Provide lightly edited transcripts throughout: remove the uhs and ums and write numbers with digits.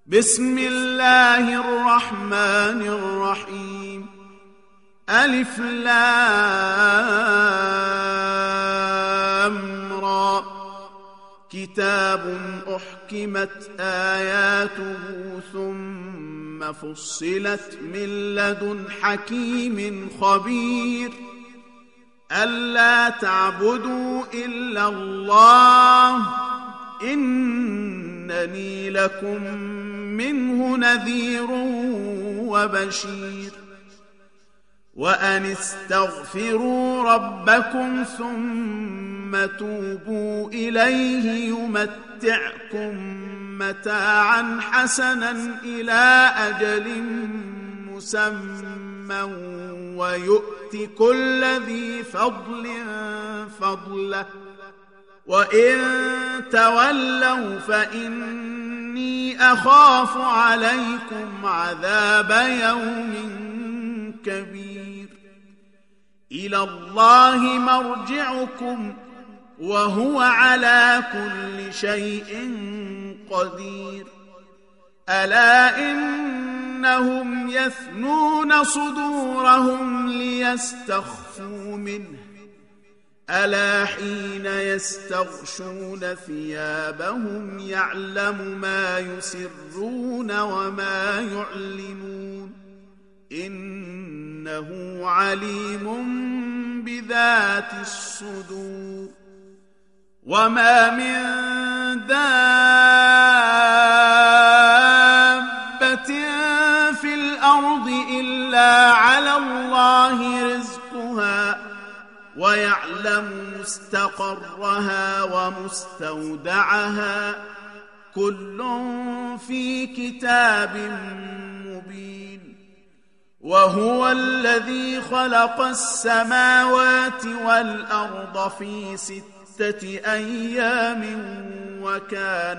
بسم الله الرحمن الرحيم. ألف لام را. كتاب أحكمت آياته ثم فصلت من لدن حكيم خبير. ألا تعبدوا إلا الله إنني لكم منه نذير وبشير. وأن استغفروا ربكم ثم توبوا إليه يمتعكم متاعا حسنا إلى أجل مسمى ويؤت كل ذي فضل فضله. وإن تولوا فإني أخاف عليكم عذاب يوم كبير. إلى الله مرجعكم وهو على كل شيء قدير. ألا إنهم يثنون صدورهم ليستخفوا منه. ألا حين يستغشون ثيابهم يعلم ما يسرون وما يعلنون إنه عليم بذات الصدور. وما من دابة في الأرض إلا على الله رزقها ويعلم مستقرها ومستودعها كل في كتاب مبين. وهو الذي خلق السماوات والأرض في 6 أيام وكان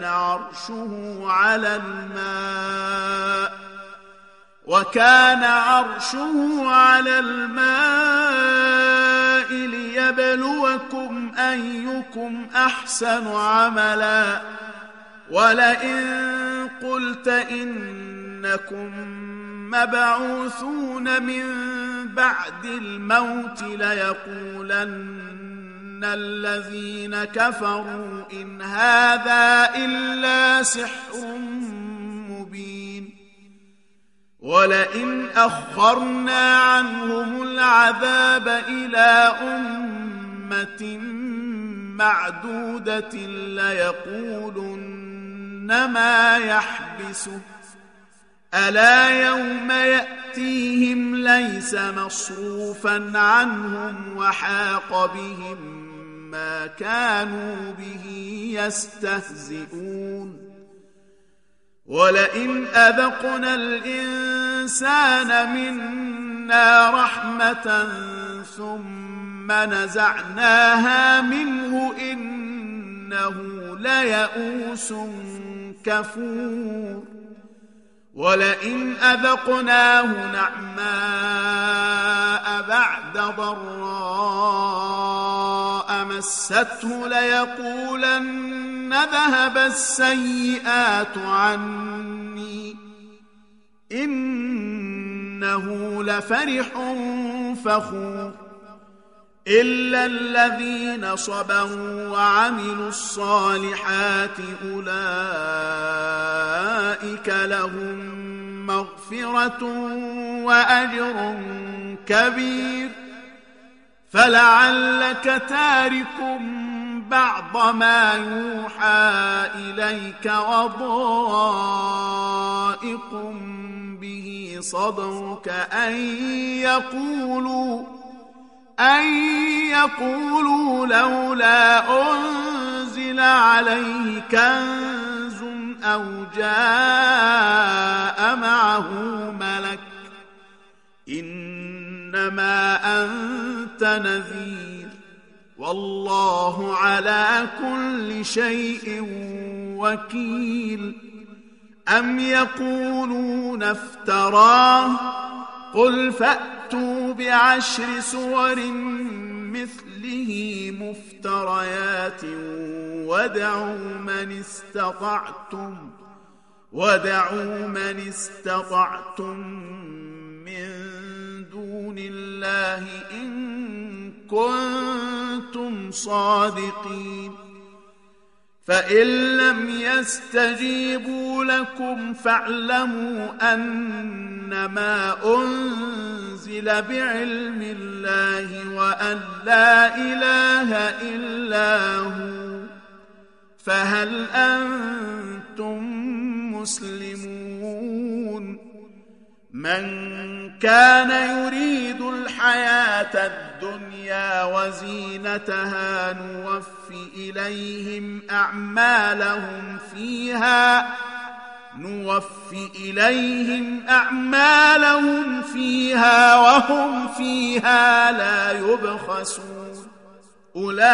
عرشه على الماء ليبلوكم أيكم أحسن عملا. ولئن قلت إنكم مبعوثون من بعد الموت ليقولن الذين كفروا إن هذا إلا سحر مبين. ولئن أخرنا عنهم العذاب إلى أمة معدودة ليقولن ما يحبسه. ألا يوم يأتيهم ليس مصروفا عنهم وحاق بهم ما كانوا به يستهزئون. ولئن أذقنا الإنسان منا رحمة ثم نزعناها منه إنه ليئوس كفور. ولئن أذقناه نعماء بعد ضراء مسته ليقولن ذهب السيئات عني إنه لفرح فخور. إلا الذين صبروا وعملوا الصالحات أولئك لهم مغفرة وأجر كبير. فلعلك تارك بعض ما يوحى إليك وضائق به صدرك أن يقولوا لولا أنزل عليه كنز أو جاء معه ملك إنما أنت نذير والله على كل شيء وكيل. أم يقولون افتراه قل فأتوا ب10 سور مثله مفتريات وادعوا من استطعتم وادعوا من استطعتم من دون الله إن كنتم صادقين فإن لم يستجيبوا لكم فاعلموا أنما أنزل بعلم الله وأن لا إله إلا هو فهل أنتم مسلمون من كان يريد الحياة الدنيا وزينتها نوفي إليهم أعمالهم فيها وهم فيها لا يبخسون أولئك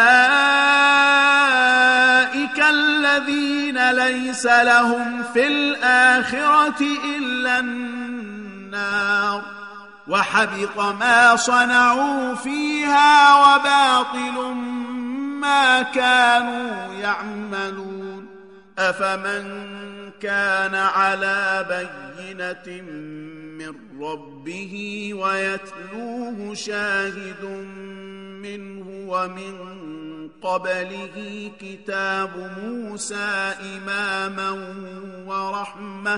الذين ليس لهم في الآخرة إلا النار وحبط ما صنعوا فيها وباطل ما كانوا يعملون أفمن كان على بينة من ربه ويتلوه شاهد منه ومن قبله كتاب موسى إماما ورحمة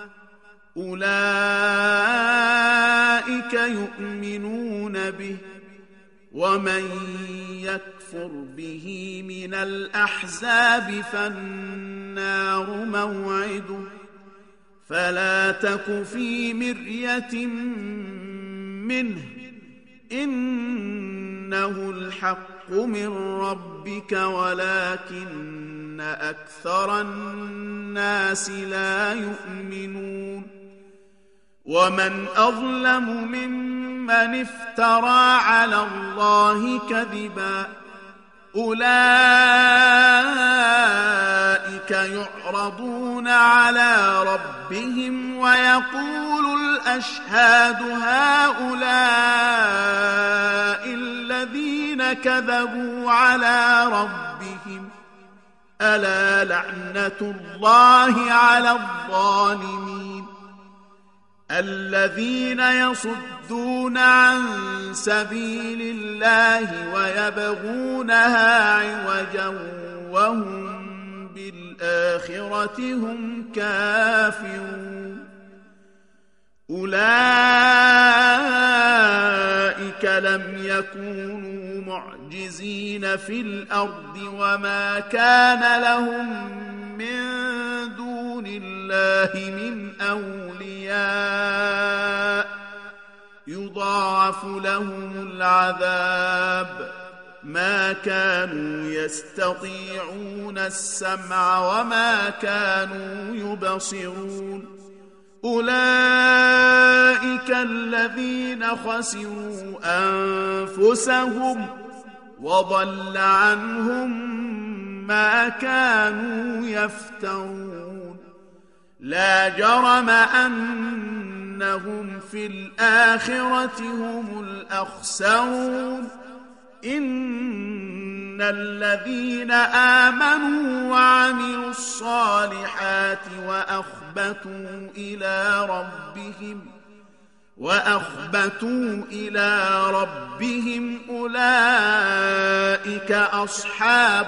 أولئك يؤمنون به ومن يكفر به من الأحزاب فالنار موعده فلا تك في مرية منه إنه الحق من ربك ولكن أكثر الناس لا يؤمنون ومن أظلم ممن افترى على الله كذبا أولئك يعرضون على ربهم ويقول الأشهاد هؤلاء الذين كذبوا على ربهم ألا لعنة الله على الظالمين الذين يصدون عن سبيل الله ويبغونها عوجا وهم بالآخرة هم كافرون أولئك لم يكونوا معجزين في الأرض وما كان لهم من دون الله من أولياء يضاعف لهم العذاب ما كانوا يستطيعون السمع وما كانوا يبصرون أولئك الذين خسروا أنفسهم وضل عنهم ما كانوا يفترون لا جرم أنهم في الآخرة هم الأخسرون إن الذين آمنوا وعملوا الصالحات وأخبتوا إلى ربهم أولئك أصحاب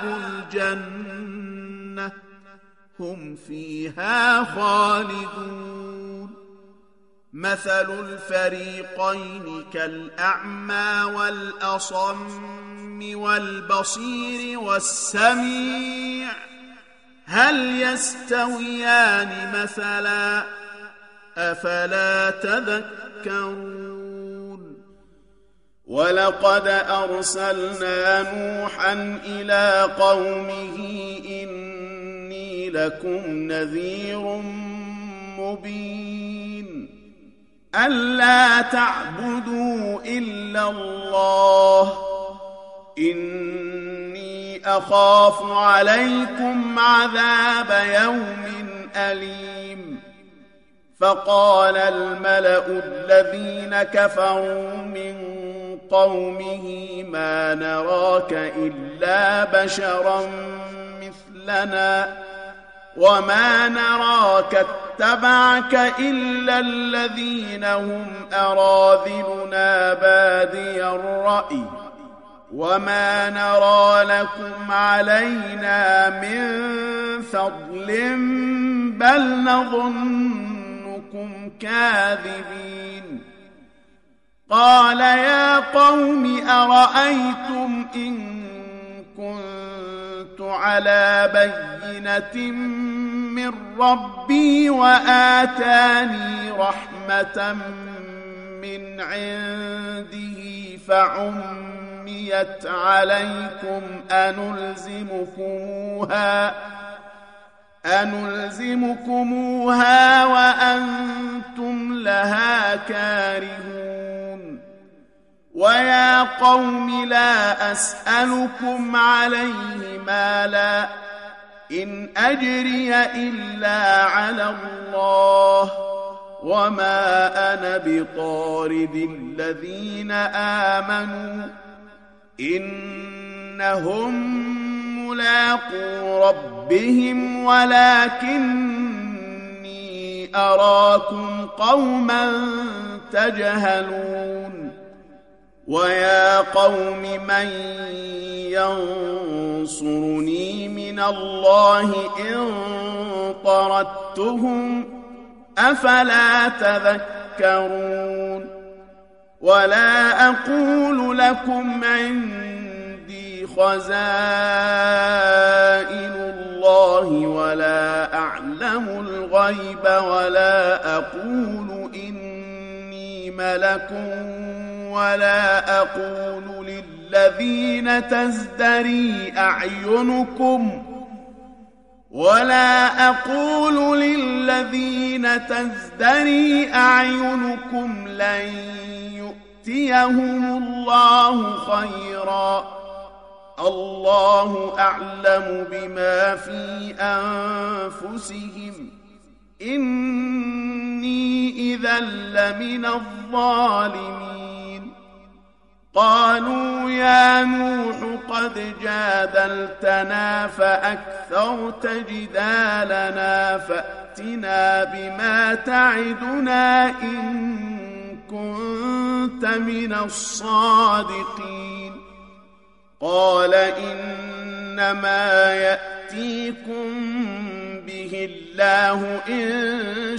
الجنة هم فيها خالدون مثل الفريقين كالأعمى والأصم والبصير والسميع هل يستويان مثلا أفلا تذكرون ولقد أرسلنا نوحا إلى قومه إني لكم نذير مبين ألا تعبدوا إلا الله إني أخاف عليكم عذاب يوم أليم فقال الملأ الذين كفروا من قومه ما نراك إلا بشرا مثلنا وما نراك اتبعك إلا الذين هم أراذلنا بادي الرأي وما نرى لكم علينا من فضل بل نظنكم كاذبين قال يا قوم أرأيتم إن كنت على بينة من ربي وآتاني رحمة من عنده فعميت عليكم أنلزمكموها وأنتم لها كارهون ويا قوم لا أسألكم عليه مالا إن أجري إلا على الله وما أنا بطارد الذين آمنوا إنهم ملاقو ربهم ولكني أراكم قوما تجهلون ويا قوم من ينصرني من الله إن طردتهم أفلا تذكرون ولا أقول لكم عندي خزائن الله ولا أعلم الغيب ولا أقول إني ملك ولا أقول للذين تزدري أعينكم لن يؤتيهم الله خيرا الله أعلم بما في أنفسهم إني إذا لمن الظالمين قالوا يا نوح قد جادلتنا فأكثرت جدالنا فأتنا بما تعدنا إن كنت من الصادقين قال إنما يأتيكم به الله إن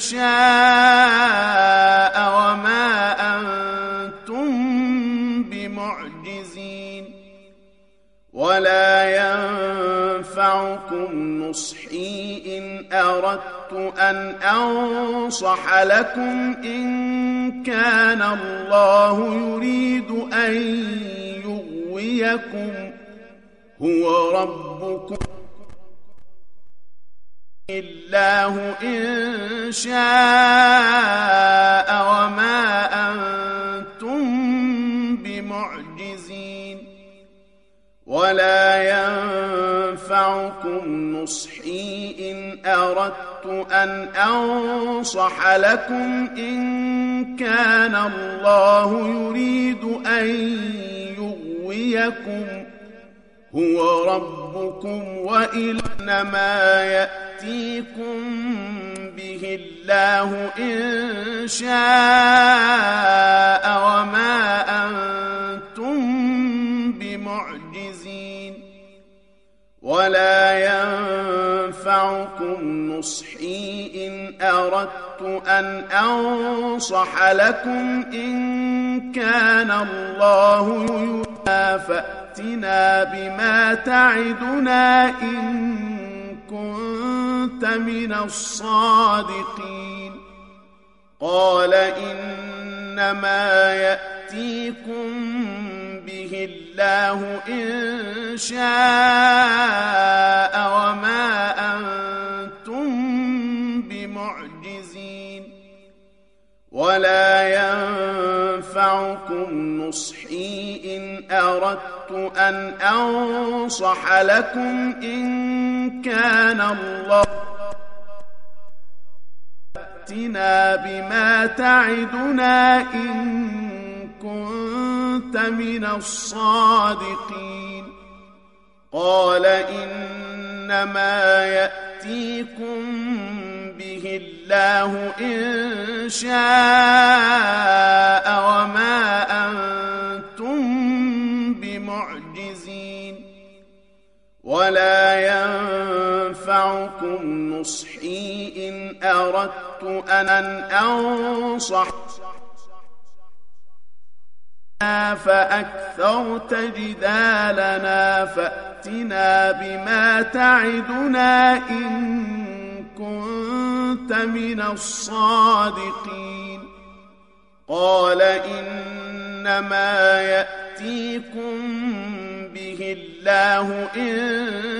شاء وما أنتم بمعجزين ولا ينفعكم نصحي إن أردت أن أنصح لكم إن كان الله يريد أن يغويكم هو ربكم الله إن شاء وما أنتم بمعجزين ولا ينفعكم نصحي إن أردت أن أنصح لكم إن كان الله يريد أن يغويكم هو ربكم وإنما يأتيكم به الله إن شاء وما أنتم بمعجزين ولا ينفعكم نصحي إن أردت أن أنصح لكم إن كان الله يريد فأتنا بما تعدنا إن كنت من الصادقين قال إنما يأتيكم به الله إن شاء وما أنتم بمعجزين ولا ينفعكم نصحي إن أردت أن أنصح لكم إن كان الله فأتنا بما تعدنا إن كنت من الصادقين قال إنما يأتي يأتيكم به الله إن شاء وما أنتم بمعجزين ولا ينفعكم نصحي إن أردت أن أنصح فأكثرت جدالنا فأتنا بما تعدنا إن كنت من الصادقين قال إنما يأتيكم به الله إن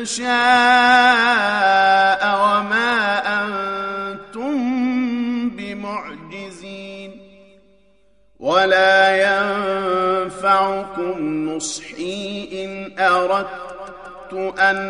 شاء وما أنتم بمعجزين ولا ينفعكم نصحي إن أردت أن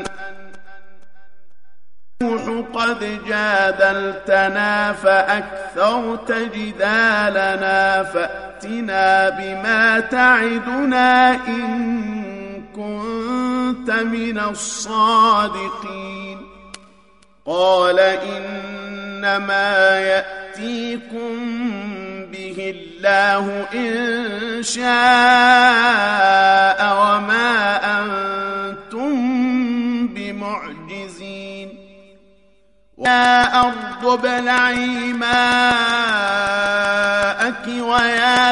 قد جادلتنا فأكثرت جدالنا فأتنا بما تعدنا إن كنت من الصادقين قال إنما يأتيكم به الله إن شاء وما أنتم بمعجزين يا أرض ابلعي ماءك ويا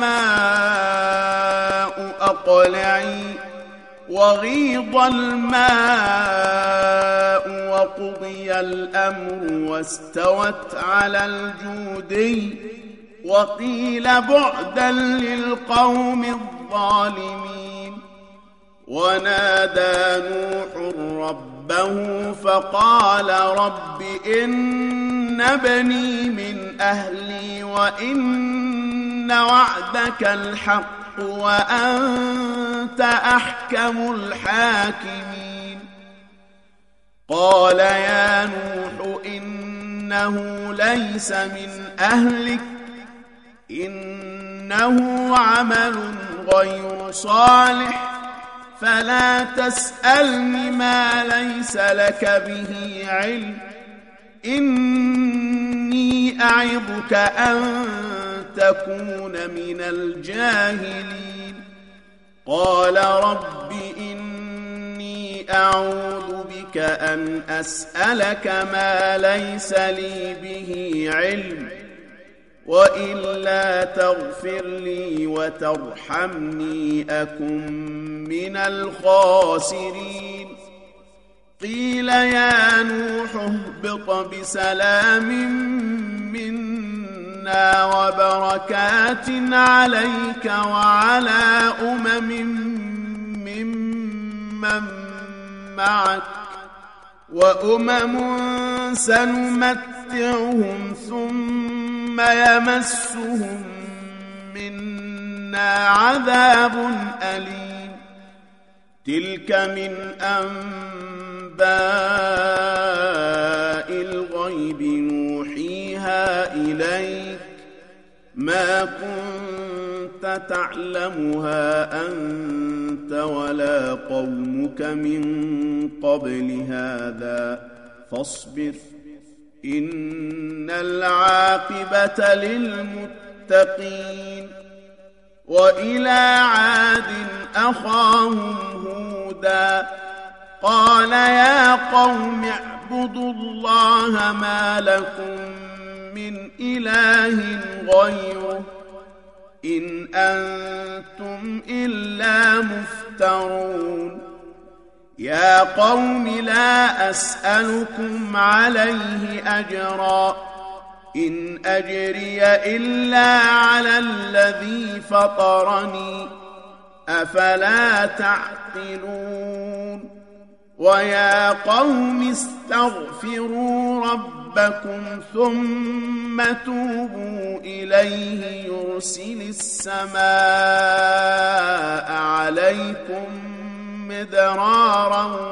سماء أقلعي وغيض الماء وقضي الأمر واستوت على الجودي وقيل بعدا للقوم الظالمين ونادى نوح ربه فقال رب إن ابني من أهلي وإن وعدك الحق وأنت أحكم الحاكمين قال يا نوح إنه ليس من أهلك إنه عمل غير صالح فلا تسألني ما ليس لك به علم إني أعظك أن تكون من الجاهلين قال رب إني أعوذ بك أن أسألك ما ليس لي به علم وإلا تغفر لي وترحمني أكن من الخاسرين قيل يا نوح اهبط بسلام منا وبركات عليك وعلى ممن معك وأمم سنمتعهم ثم يمسهم منا عذاب أليم تلك من أنباء الغيب نوحيها إليك ما كنت تعلمها أنت ولا قومك من قبل هذا فاصبر إن العاقبة للمتقين وإلى عاد أخاهم هودا قال يا قوم اعبدوا الله ما لكم من إله غيره إن أنتم إلا مفترون يا قوم لا أسألكم عليه أجرا إن أجري إلا على الذي فطرني أفلا تعقلون ويا قوم استغفروا ربكم ثم توبوا إليه يرسل السماء عليكم مدرارا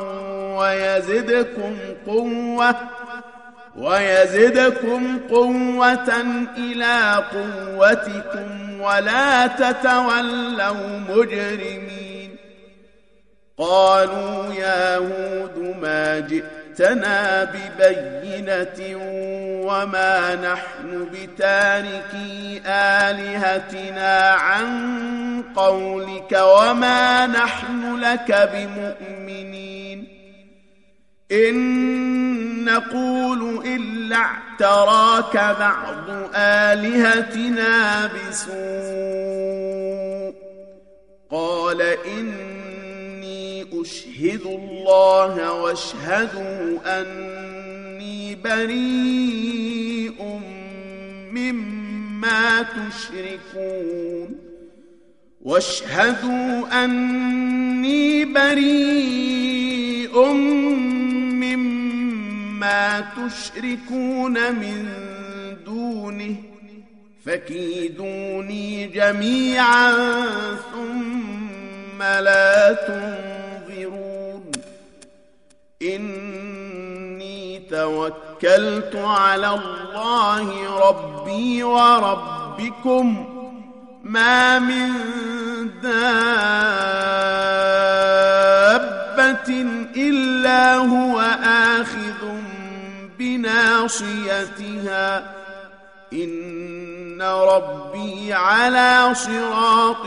ويزدكم قوة إلى قوتكم ولا تتولوا مجرمين قالوا يا هود ما جئت جئتنا ببينة وما نحن بتاركي آلهتنا عن قولك وما نحن لك بمؤمنين إن نقول إلا اعتراك بعض آلهتنا بسوء قال إني أشهد الله واشهدوا أني بريء مما تشركون واشهدوا أني بريء مما تشركون من دونه فكيدوني جميعا ثم لا تنظرون إني توكلت على الله ربي وربكم ما من دابة إلا هو آخذ بناصيتها إن ربي على صراط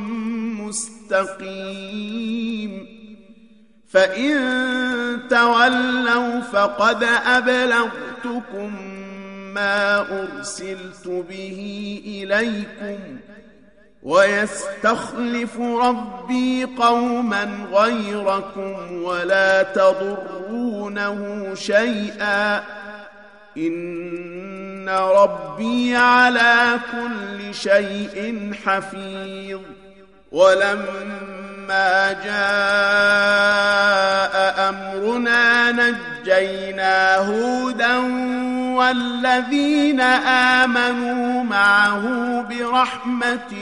مستقيم فإن تولوا فقد أبلغتكم ما أرسلت به إليكم ويستخلف ربي قوما غيركم ولا تضرونه شيئا إن ربي على كل شيء حفيظ ولما جاء أمرنا نجينا هودا والذين آمنوا معه برحمة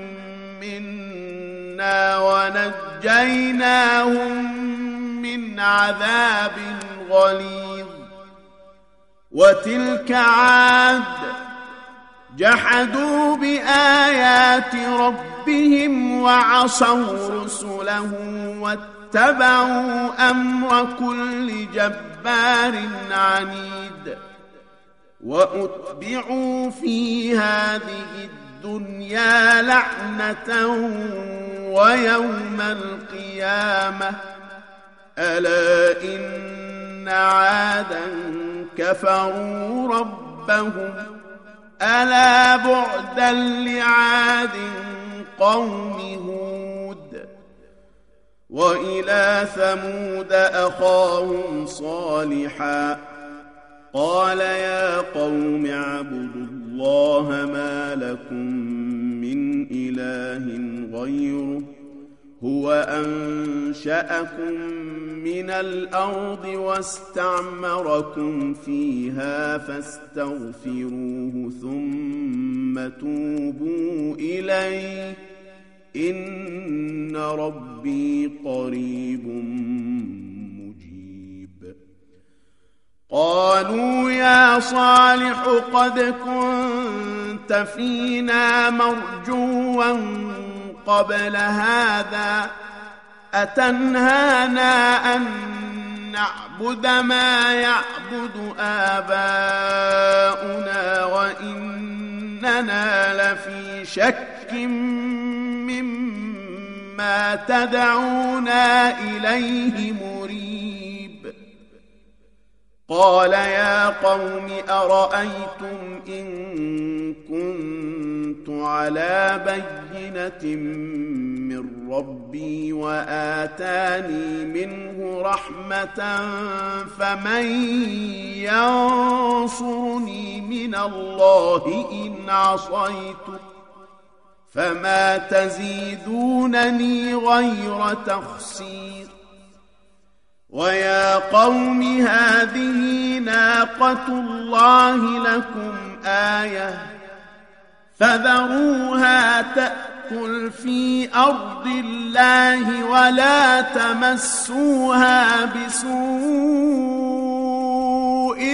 منا ونجيناهم من عذاب غليظ وتلك عاد جحدوا بآيات ربهم وعصوا رسله واتبعوا أمر كل جبار عنيد وأتبعوا في هذه الدنيا لعنة ويوم القيامة ألا إن عادا كفروا ربهم ألا بعدا لعاد قوم هود وإلى ثمود أخاهم صالحا قال يا قوم اعبدوا الله ما لكم من إله غيره هو أنشأكم من الأرض واستعمركم فيها فاستغفروه ثم توبوا إليه إن ربي قريب مجيب قالوا يا صالح قد كنت فينا مرجوا قبل هذا أتنهانا أن نعبد ما يعبد آباؤنا وإننا لفي شك مما تدعونا إليه مريب قال يا قوم أرأيتم إن كنت على بينة من ربي وآتاني منه رحمة فمن ينصرني من الله إن عصيته فما تزيدونني غير تخسير ويا قوم هذه ناقة الله لكم آية فذروها تأكل في أرض الله ولا تمسوها بسوء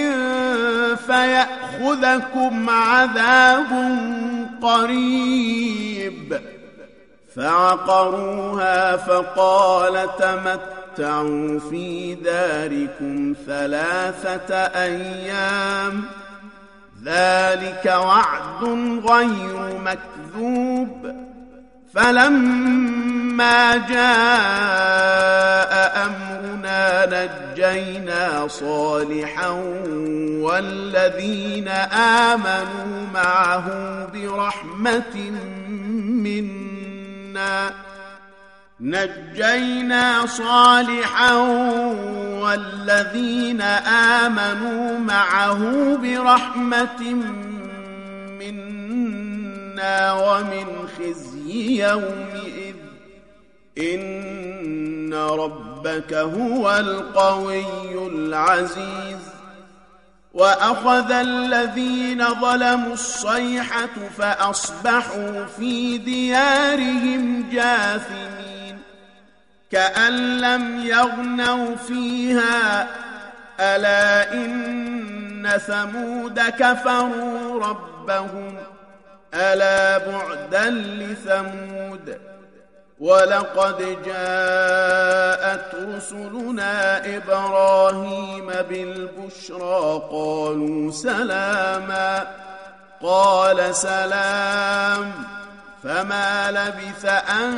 فيأخذكم عذاب قريب فعقروها فقال تمتعوا تمتعوا في داركم 3 أيام ذلك وعد غير مكذوب. فلما جاء أمرنا نجينا صالحا والذين آمنوا معه برحمة منا ومن خزي يومئذ إن ربك هو القوي العزيز. وأخذ الذين ظلموا الصيحة فأصبحوا في ديارهم جاثمين كأن لم يغنوا فيها ألا إن ثمود كفروا ربهم ألا بعدا لثمود. ولقد جاءت رسلنا إبراهيم بالبشرى قالوا سلاما قال سلام فما لبث أن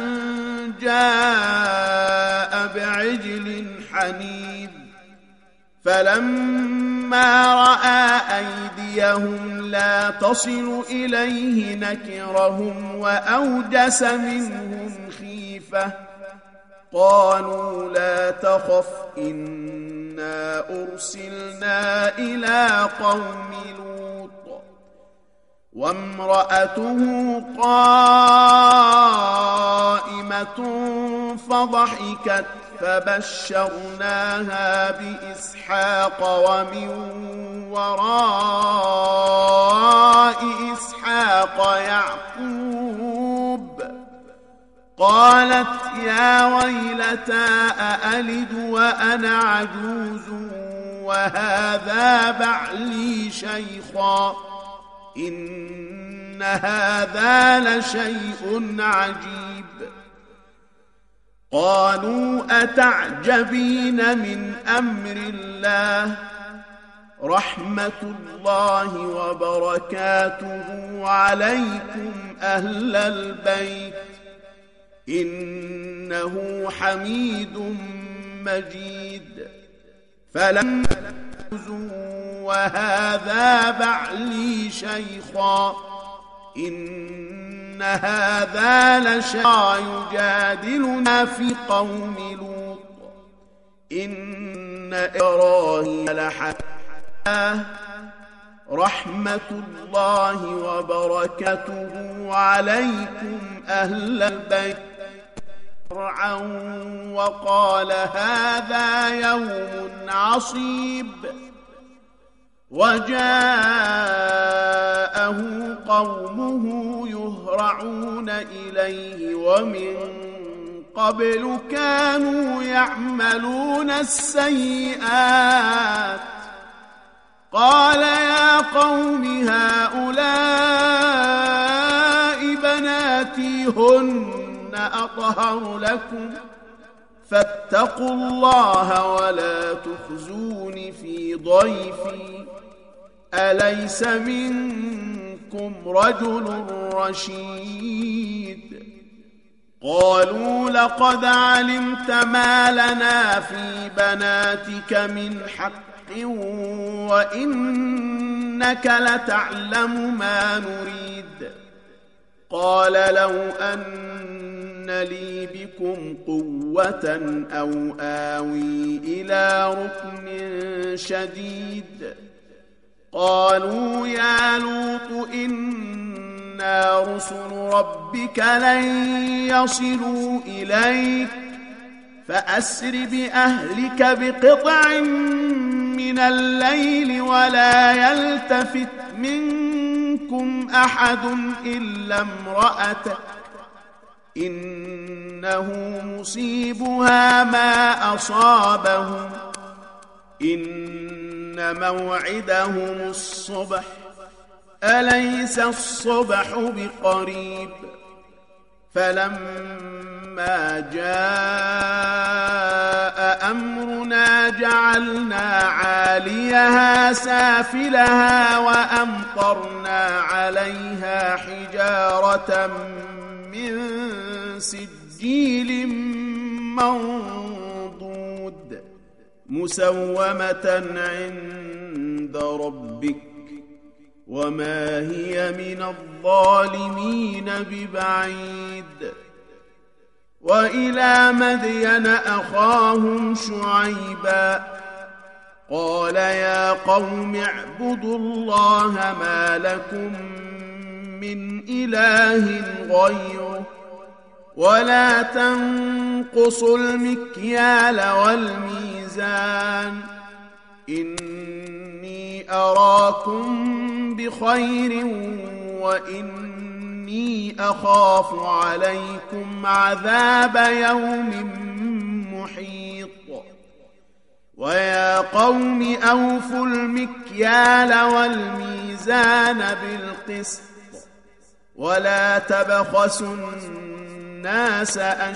جاء بعجل حنيذ. فلما رأى أيديهم لا تصل إليه نكرهم وأوجس منهم خيفة قالوا لا تخف إنا أرسلنا إلى قوم لوط وامرأته قائمة فضحكت فبشرناها بإسحاق ومن وراء إسحاق يعقوب. قالت يا ويلتى أألد وأنا عجوز وهذا بعلي شيخا إن هذا لشيء عجيب. قالوا أتعجبين من أمر الله رحمة الله وبركاته عليكم أهل البيت إنه حميد مجيد. فلم وهذا بعلي شيخا إن هذا لشيء يجادلنا في قوم لوط إن إبراهيم لحق رحمة الله وبركاته عليكم أهل البيت. فرعون وقال هذا يوم عصيب وجاءه قومه يهرعون إليه ومن قبل كانوا يعملون السيئات. قال يا قوم هؤلاء بناتي هن أطهر لكم فاتقوا الله ولا تخزون في ضيفي أليس منكم رجل رشيد. قالوا لقد علمت ما لنا في بناتك من حق وإنك لتعلم ما نريد. قال لو أن لي بكم قوة أو آوي إلى ركن شديد. قالوا يا لوط إنا رسل ربك لن يصلوا إليك فأسر بأهلك بقطع من الليل ولا يلتفت منكم أحد إلا امرأتك إنه مصيبها ما أصابهم إن موعدهم الصبح أليس الصبح بقريب. فلما جاء أمرنا جعلنا عاليها سافلها وأمطرنا عليها حجارة من سجيل منضود مسومة عند ربك وما هي من الظالمين ببعيد وإلى مدين أخاهم شعيبا قال يا قوم اعبدوا الله ما لكم من إله غيره ولا تنقصوا المكيال والميزان إني أراكم بخير وإني أخاف عليكم عذاب يوم محيط ويا قوم أوفوا المكيال والميزان بالقسط ولا تبخسوا الناس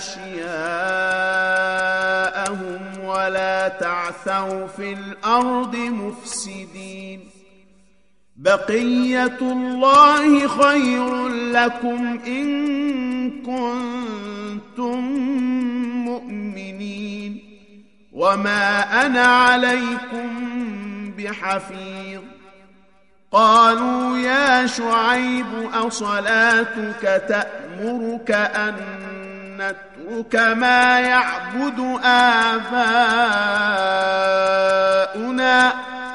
أشياءهم ولا تعثوا في الأرض مفسدين بقية الله خير لكم إن كنتم مؤمنين وما أنا عليكم بحفيظ قالوا يا شعيب أصلاتك تأمرك أن نترك ما يعبد آباؤنا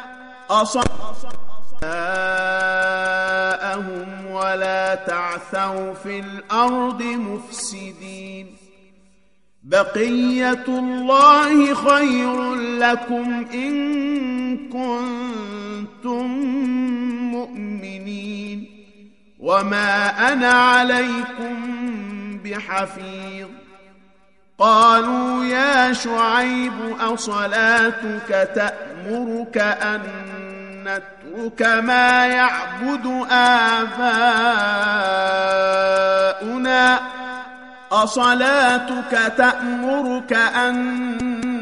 أصلاءهم ولا تعثوا في الأرض مفسدين بقية الله خير لكم إن كنتم مؤمنين وما أنا عليكم بحفيظ قالوا يا شعيب أصلاتك تأمرك أن نترك ما يعبد آباؤنا أصلاتك تأمرك أن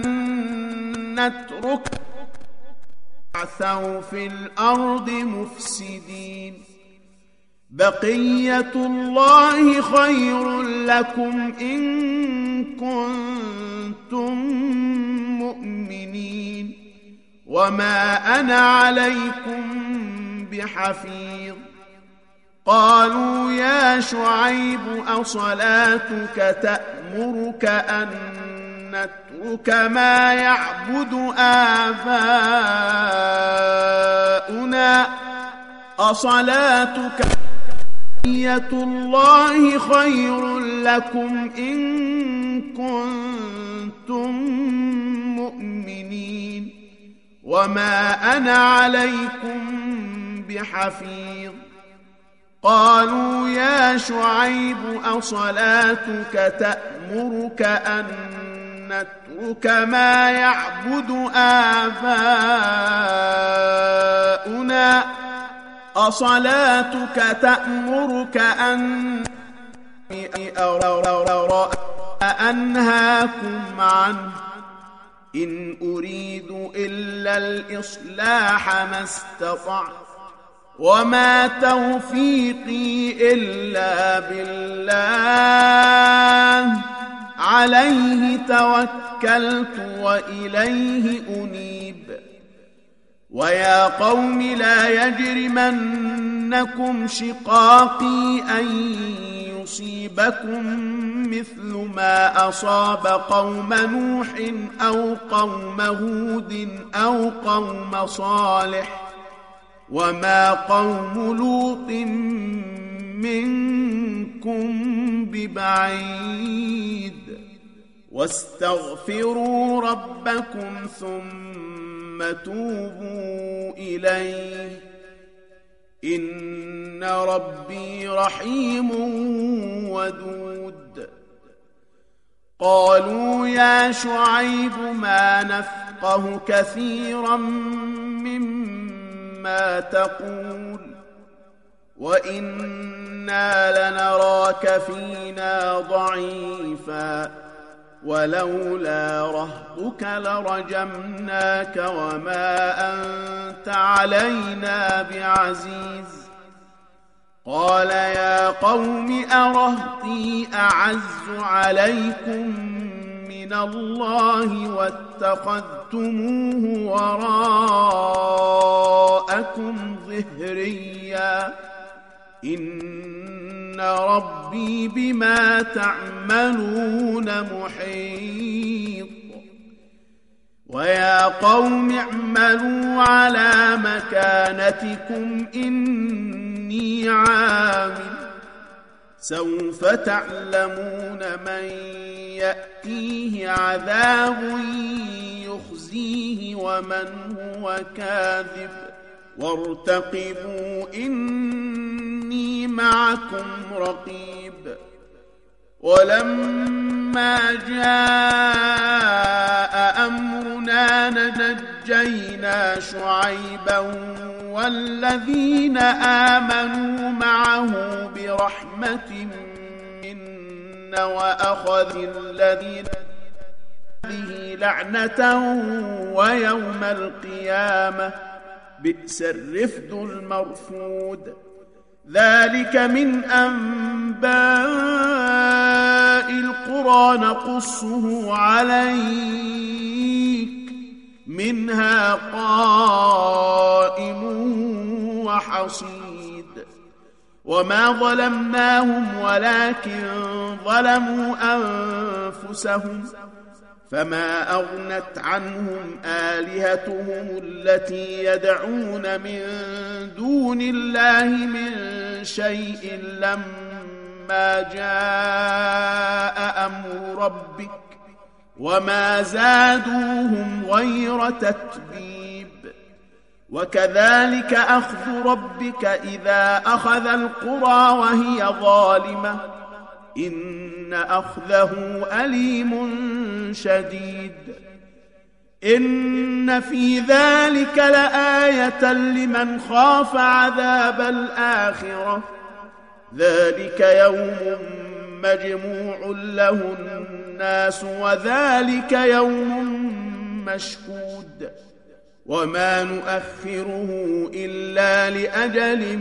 نترك تعثوا في الأرض مفسدين بقية الله خير لكم إن كنتم مؤمنين وما أنا عليكم بحفيظ قالوا يا شعيب أصلاتك تأمرك أن نترك ما يعبد آباؤنا أصلاتك بقية الله خير لكم إن كنتم مؤمنين وما أنا عليكم بحفيظ قالوا يا شعيب أصلاتك تأمرك أن نترك ما يعبد آباؤنا أصلاتك تأمرك أن أنهاكم عنه إن أريد إلا الإصلاح ما استطعت وما توفيقي إلا بالله عليه توكلت وإليه أنيب ويا قوم لا يجرمنكم شقاقي أن يصيبكم مثل ما أصاب قوم نوح أو قوم هود أو قوم صالح وما قوم لوط منكم ببعيد واستغفروا ربكم ثم توبوا إليه إن ربي رحيم ودود قالوا يا شعيب ما نفقه كثيرا مما تقول وإنا لنراك فينا ضعيفا ولولا رهطك لرجمناك وما أنت علينا بعزيز قال يا قوم أرهطي أعز عليكم من الله واتخذتموه وراءكم ظهريا إن ربي بما تعملون محيط ويا قوم اعملوا على مكانتكم إني عامل سوف تعلمون من يأتيه عذاب يخزيه ومن هو كاذب وارتقبوا إني معكم رقيب ولما جاء أمرنا نجينا شعيبا والذين آمنوا معه برحمة منا وأخذ الذين به لعنة ويوم القيامة بئس الرفد المرفود ذلك من أنباء القرى نقصه عليك منها قائم وحصيد وما ظلمناهم ولكن ظلموا أنفسهم فما أغنت عنهم آلهتهم التي يدعون من دون الله من شيء لما جاء أمر ربك وما زادوهم غير تتبيب وكذلك أخذ ربك إذا أخذ القرى وهي ظالمة إن أخذه أليم شديد إن في ذلك لآية لمن خاف عذاب الآخرة ذلك يوم مجموع له الناس وذلك يوم مشهود وما نؤخره إلا لأجل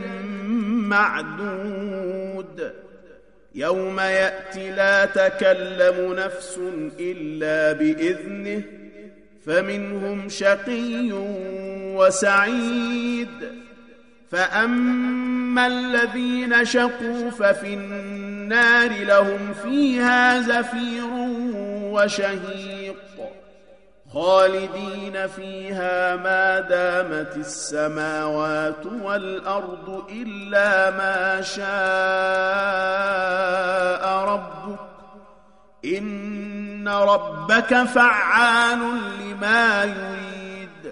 معدود يوم يأتي لا تكلم نفس إلا بإذنه فمنهم شقي وسعيد فأما الذين شقوا ففي النار لهم فيها زفير وشهيق خالدين فيها ما دامت السماوات والأرض إلا ما شاء ربك إن ربك فعال لما يريد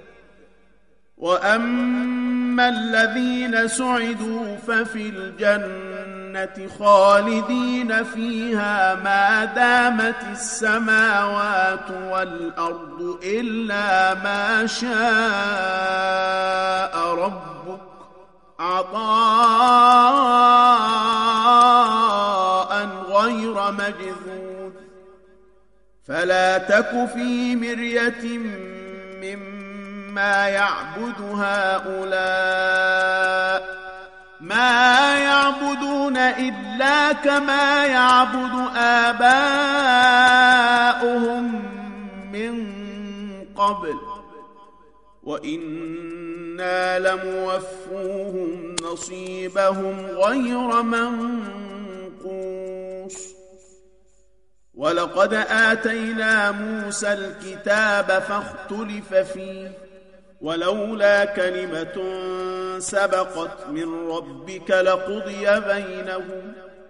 وأما الذين سعدوا ففي الجنة خالدين فيها ما دامت السماوات والأرض إلا ما شاء ربك عطاء غير مجذوذ فلا تك في مرية مما يعبد هؤلاء ما يعبدون إلا كما يعبد آباؤهم من قبل وإنا لموفوهم نصيبهم غير منقوص ولقد آتينا موسى الكتاب فاختلف فيه ولولا كلمة سبقت من ربك لقضي بينهم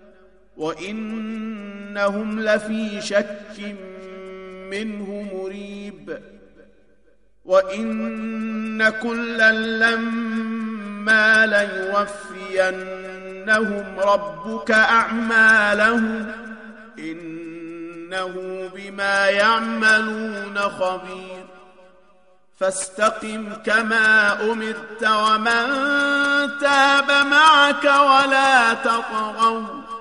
وإنهم لفي شك منه مريب وإن كلا لما ليوفينهم ربك أعمالهم إنه بما يعملون خبير فاستقم كما أمرت ومن تاب معك ولا تطغوا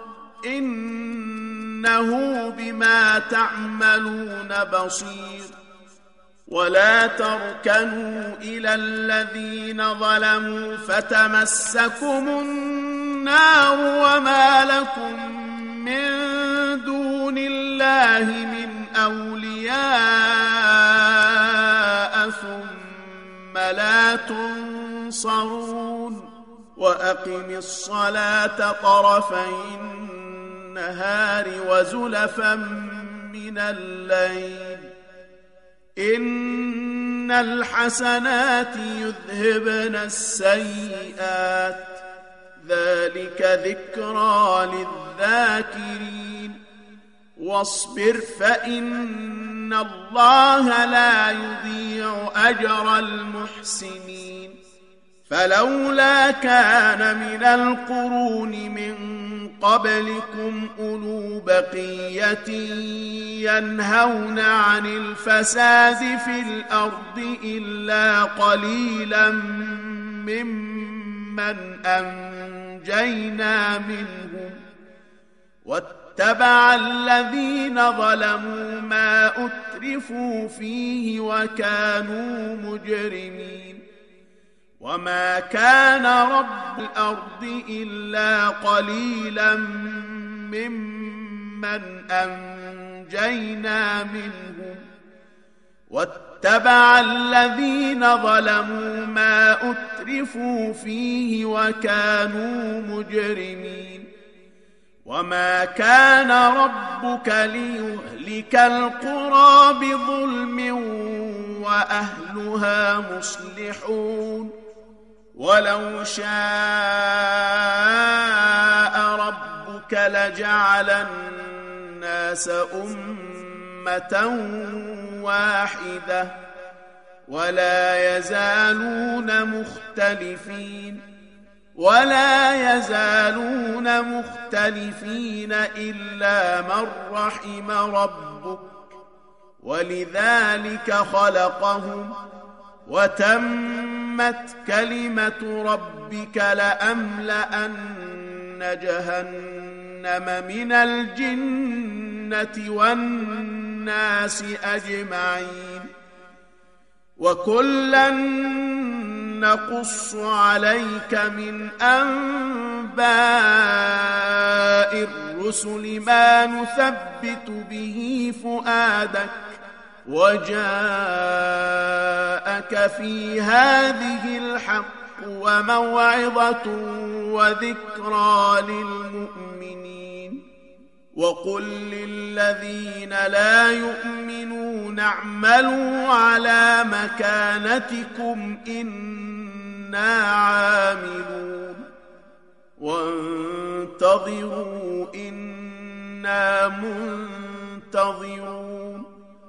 إنه بما تعملون بصير. ولا تركنوا إلى الذين ظلموا فتمسكم النار وما لكم من دون الله من أولياء ثم لا تنصرون. وأقم الصلاة طرفي النهار وزلفا من الليل إن الحسنات يذهبن السيئات ذلك ذكرى للذاكرين. واصبر فإن الله لا يضيع أجر المحسنين. فلولا كان من القرون من قبلكم أولو بقية ينهون عن الفساد في الأرض إلا قليلا ممن أنجينا منهم واتبع الذين ظلموا ما أترفوا فيه وكانوا مجرمين. وما كان رب الأرض إلا قليلا ممن أنجينا منهم واتبع الذين ظلموا ما أترفوا فيه وكانوا مجرمين. وما كان ربك ليهلك القرى بظلم وأهلها مصلحون. ولو شاء ربك لجعل الناس أمة واحدة ولا يزالون مختلفين إلا من رحم ربك ولذلك خلقهم وتمت كلمة ربك لأملأن جهنم من الجنة والناس أجمعين. وكلا نقص عليك من أنباء الرسل ما نثبت به فؤادك وجاءك في هذه الحق وموعظة وذكرى للمؤمنين. وقل للذين لا يؤمنون اعملوا على مكانتكم إنا عاملون وانتظروا إنا منتظرون.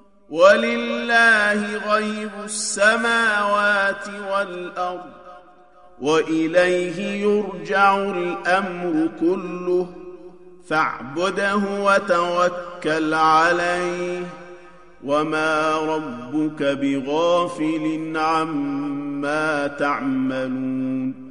ولله غيب السماوات والأرض وإليه يرجع الأمر كله فاعبده وتوكل عليه وما ربك بغافل عما تعملون.